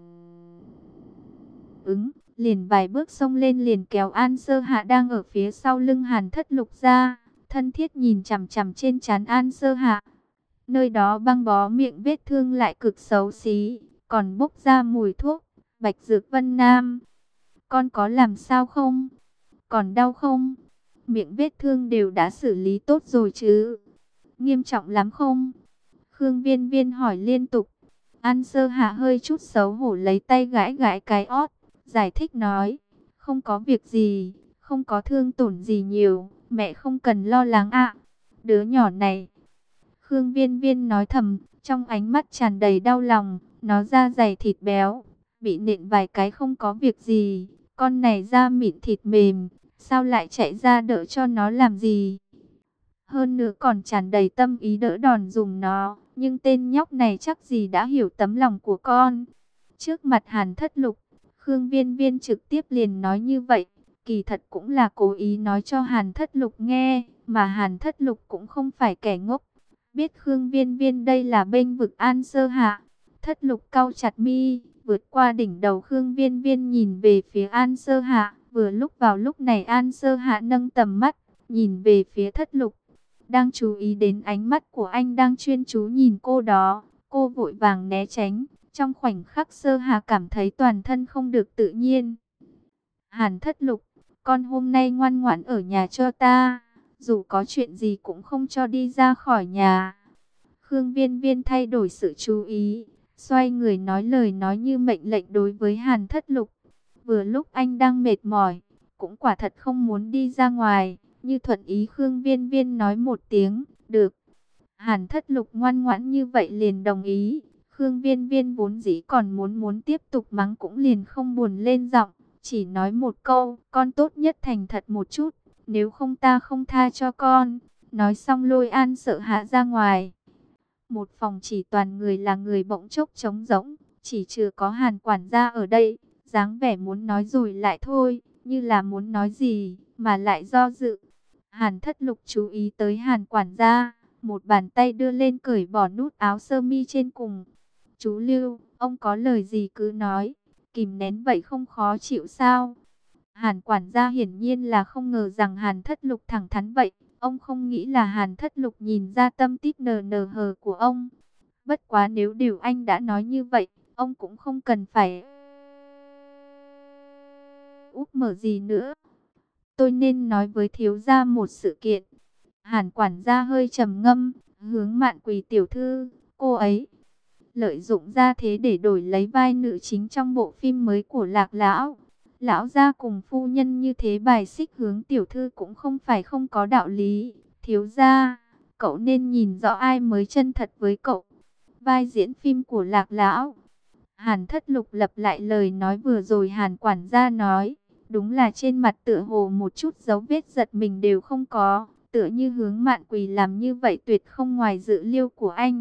ứng, liền vài bước xông lên liền kéo An Sơ Hạ đang ở phía sau lưng Hàn Thất Lục ra, thân thiết nhìn chằm chằm trên trán An Sơ Hạ. Nơi đó băng bó miệng vết thương lại cực xấu xí, còn bốc ra mùi thuốc. Bạch Dược Vân Nam, con có làm sao không? Còn đau không? Miệng vết thương đều đã xử lý tốt rồi chứ? Nghiêm trọng lắm không? Khương Viên Viên hỏi liên tục. An Sơ Hạ hơi chút xấu hổ lấy tay gãi gãi cái ót, giải thích nói, không có việc gì, không có thương tổn gì nhiều, mẹ không cần lo lắng ạ. Đứa nhỏ này, Khương Viên Viên nói thầm, trong ánh mắt tràn đầy đau lòng, nó da dày thịt béo, bị nện vài cái không có việc gì, con này da mịn thịt mềm, sao lại chạy ra đỡ cho nó làm gì? Hơn nữa còn tràn đầy tâm ý đỡ đòn dùng nó, nhưng tên nhóc này chắc gì đã hiểu tấm lòng của con. Trước mặt Hàn Thất Lục, Khương Viên Viên trực tiếp liền nói như vậy. Kỳ thật cũng là cố ý nói cho Hàn Thất Lục nghe, mà Hàn Thất Lục cũng không phải kẻ ngốc. Biết Khương Viên Viên đây là bênh vực An Sơ Hạ. Thất Lục cau chặt mi, vượt qua đỉnh đầu Khương Viên Viên nhìn về phía An Sơ Hạ. Vừa lúc vào lúc này An Sơ Hạ nâng tầm mắt, nhìn về phía Thất Lục. Đang chú ý đến ánh mắt của anh đang chuyên chú nhìn cô đó. Cô vội vàng né tránh. Trong khoảnh khắc Sơ Hạ cảm thấy toàn thân không được tự nhiên. Hàn Thất Lục, con hôm nay ngoan ngoãn ở nhà cho ta. Dù có chuyện gì cũng không cho đi ra khỏi nhà. Khương Viên Viên thay đổi sự chú ý. Xoay người nói lời nói như mệnh lệnh đối với Hàn Thất Lục. Vừa lúc anh đang mệt mỏi, cũng quả thật không muốn đi ra ngoài. Như thuận ý Khương Viên Viên nói một tiếng, được. Hàn Thất Lục ngoan ngoãn như vậy liền đồng ý. Khương Viên Viên vốn dĩ còn muốn tiếp tục mắng cũng liền không buồn lên giọng. Chỉ nói một câu, con tốt nhất thành thật một chút, nếu không ta không tha cho con. Nói xong lôi An Sợ Hạ ra ngoài. Một phòng chỉ toàn người là người bỗng chốc trống rỗng, chỉ trừ có Hàn quản gia ở đây, dáng vẻ muốn nói rồi lại thôi, như là muốn nói gì, mà lại do dự. Hàn Thất Lục chú ý tới Hàn quản gia, một bàn tay đưa lên cởi bỏ nút áo sơ mi trên cùng. Chú Lưu, ông có lời gì cứ nói, kìm nén vậy không khó chịu sao? Hàn quản gia hiển nhiên là không ngờ rằng Hàn Thất Lục thẳng thắn vậy. Ông không nghĩ là Hàn Thất Lục nhìn ra tâm tích nờ hờ của ông. Bất quá nếu điều anh đã nói như vậy, ông cũng không cần phải úp mở gì nữa. Tôi nên nói với thiếu gia một sự kiện. Hàn quản gia hơi trầm ngâm, hướng Mạn Quỳ tiểu thư, cô ấy lợi dụng ra thế để đổi lấy vai nữ chính trong bộ phim mới của Lạc lão. Lão gia cùng phu nhân như thế bài xích hướng tiểu thư cũng không phải không có đạo lý. Thiếu gia, cậu nên nhìn rõ ai mới chân thật với cậu. Vai diễn phim của Lạc lão. Hàn Thất Lục lặp lại lời nói vừa rồi Hàn quản gia nói. Đúng là trên mặt tựa hồ một chút dấu vết giật mình đều không có. Tựa như hướng Mạn Quỳ làm như vậy tuyệt không ngoài dự liệu của anh.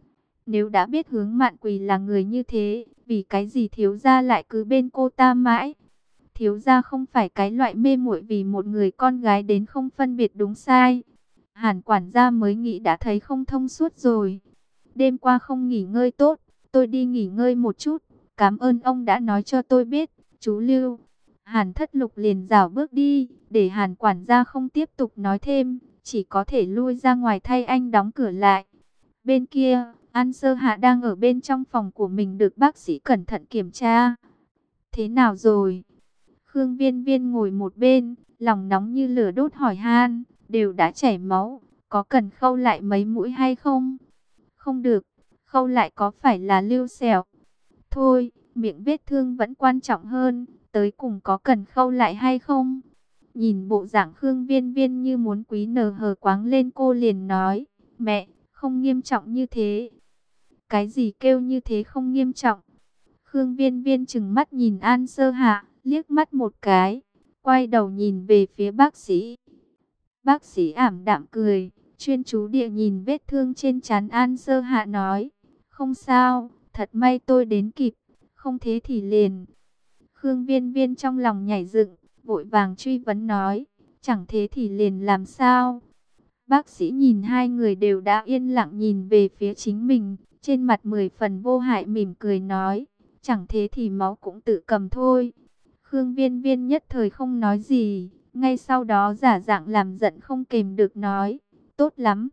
Nếu đã biết hướng Mạn Quỳ là người như thế, vì cái gì thiếu gia lại cứ bên cô ta mãi? Thiếu gia không phải cái loại mê muội vì một người con gái đến không phân biệt đúng sai. Hàn quản gia mới nghĩ đã thấy không thông suốt rồi. Đêm qua không nghỉ ngơi tốt, tôi đi nghỉ ngơi một chút. Cảm ơn ông đã nói cho tôi biết, chú Lưu. Hàn Thất Lục liền rảo bước đi, để Hàn quản gia không tiếp tục nói thêm, chỉ có thể lui ra ngoài thay anh đóng cửa lại. Bên kia, An Sơ Hạ đang ở bên trong phòng của mình được bác sĩ cẩn thận kiểm tra. Thế nào rồi? Khương Viên Viên ngồi một bên, lòng nóng như lửa đốt hỏi han, đều đã chảy máu, có cần khâu lại mấy mũi hay không? Không được, khâu lại có phải là lưu sẹo? Thôi, miệng vết thương vẫn quan trọng hơn, tới cùng có cần khâu lại hay không? Nhìn bộ dạng Khương Viên Viên như muốn quý nở hờ quáng lên cô liền nói, mẹ, không nghiêm trọng như thế. Cái gì kêu như thế không nghiêm trọng? Khương Viên Viên trừng mắt nhìn An Sơ Hạ, liếc mắt một cái, quay đầu nhìn về phía bác sĩ. Bác sĩ ảm đạm cười, chuyên chú địa nhìn vết thương trên trán An Sơ Hạ nói, không sao, thật may tôi đến kịp, không thế thì liền. Khương Viên Viên trong lòng nhảy dựng, vội vàng truy vấn nói, chẳng thế thì liền làm sao? Bác sĩ nhìn hai người đều đã yên lặng nhìn về phía chính mình, trên mặt 10 phần vô hại mỉm cười nói, chẳng thế thì máu cũng tự cầm thôi. Khương Viên Viên nhất thời không nói gì, ngay sau đó giả dạng làm giận không kềm được nói, tốt lắm.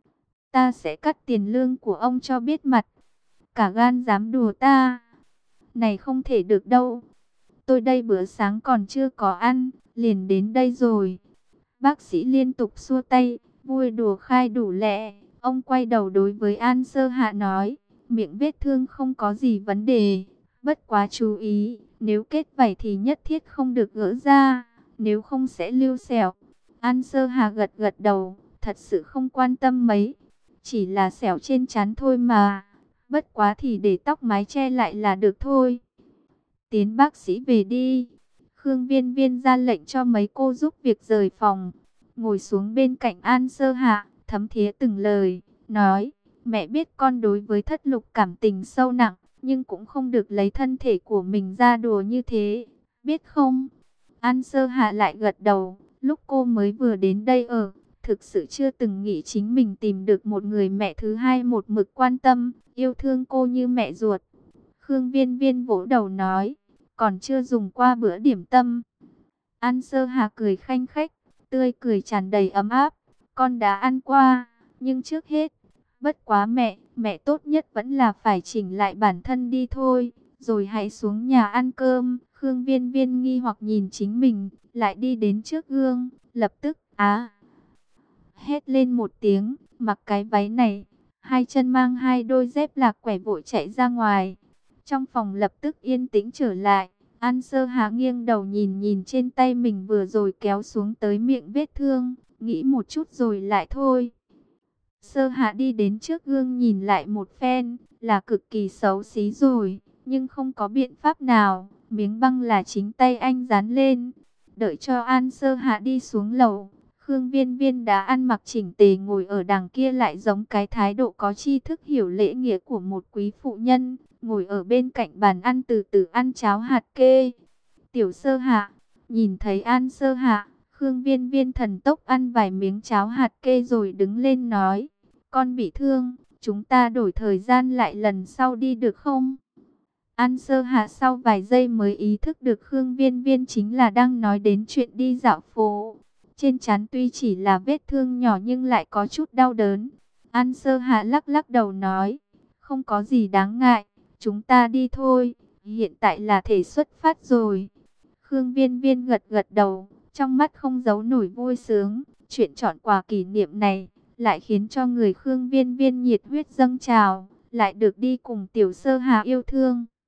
Ta sẽ cắt tiền lương của ông cho biết mặt. Cả gan dám đùa ta. Này không thể được đâu. Tôi đây bữa sáng còn chưa có ăn, liền đến đây rồi. Bác sĩ liên tục xua tay, vui đùa khai đủ lẹ. Ông quay đầu đối với An Sơ Hạ nói, miệng vết thương không có gì vấn đề. Bất quá chú ý, nếu kết vảy thì nhất thiết không được gỡ ra, nếu không sẽ lưu sẹo. An Sơ Hạ gật gật đầu, thật sự không quan tâm mấy. Chỉ là sẹo trên trán thôi mà, bất quá thì để tóc mái che lại là được thôi. Tiến bác sĩ về đi. Khương Viên Viên ra lệnh cho mấy cô giúp việc rời phòng. Ngồi xuống bên cạnh An Sơ Hạ, thấm thía từng lời, nói, mẹ biết con đối với Thất Lục cảm tình sâu nặng, nhưng cũng không được lấy thân thể của mình ra đùa như thế, biết không? An Sơ Hạ lại gật đầu, lúc cô mới vừa đến đây ở, thực sự chưa từng nghĩ chính mình tìm được một người mẹ thứ hai một mực quan tâm, yêu thương cô như mẹ ruột. Khương Viên Viên vỗ đầu nói, còn chưa dùng qua bữa điểm tâm. An Sơ Hà cười khanh khách, tươi cười tràn đầy ấm áp. Con đã ăn qua, nhưng trước hết, bất quá mẹ tốt nhất vẫn là phải chỉnh lại bản thân đi thôi, rồi hãy xuống nhà ăn cơm. Khương Viên Viên nghi hoặc nhìn chính mình, lại đi đến trước gương, lập tức hét lên một tiếng, mặc cái váy này, hai chân mang hai đôi dép lạc quẻ vội chạy ra ngoài. Trong phòng lập tức yên tĩnh trở lại. An Sơ Hà nghiêng đầu nhìn nhìn trên tay mình vừa rồi kéo xuống tới miệng vết thương, nghĩ một chút rồi lại thôi. Sơ Hạ đi đến trước gương nhìn lại một phen, là cực kỳ xấu xí rồi, nhưng không có biện pháp nào, miếng băng là chính tay anh dán lên. Đợi cho An Sơ Hạ đi xuống lầu, Khương Viên Viên đã ăn mặc chỉnh tề ngồi ở đằng kia, lại giống cái thái độ có tri thức hiểu lễ nghĩa của một quý phụ nhân, ngồi ở bên cạnh bàn ăn từ từ ăn cháo hạt kê. Tiểu Sơ Hạ, nhìn thấy An Sơ Hạ, Khương Viên Viên thần tốc ăn vài miếng cháo hạt kê rồi đứng lên nói, con bị thương, chúng ta đổi thời gian lại lần sau đi được không? An Sơ Hạ sau vài giây mới ý thức được Khương Viên Viên chính là đang nói đến chuyện đi dạo phố. Trên trán tuy chỉ là vết thương nhỏ nhưng lại có chút đau đớn. An Sơ Hạ lắc lắc đầu nói, không có gì đáng ngại, chúng ta đi thôi, hiện tại là thể xuất phát rồi. Khương Viên Viên gật gật đầu, trong mắt không giấu nổi vui sướng. Chuyện chọn quà kỷ niệm này lại khiến cho người Khương Viên Viên nhiệt huyết dâng trào, lại được đi cùng Tiểu Sơ Hà yêu thương.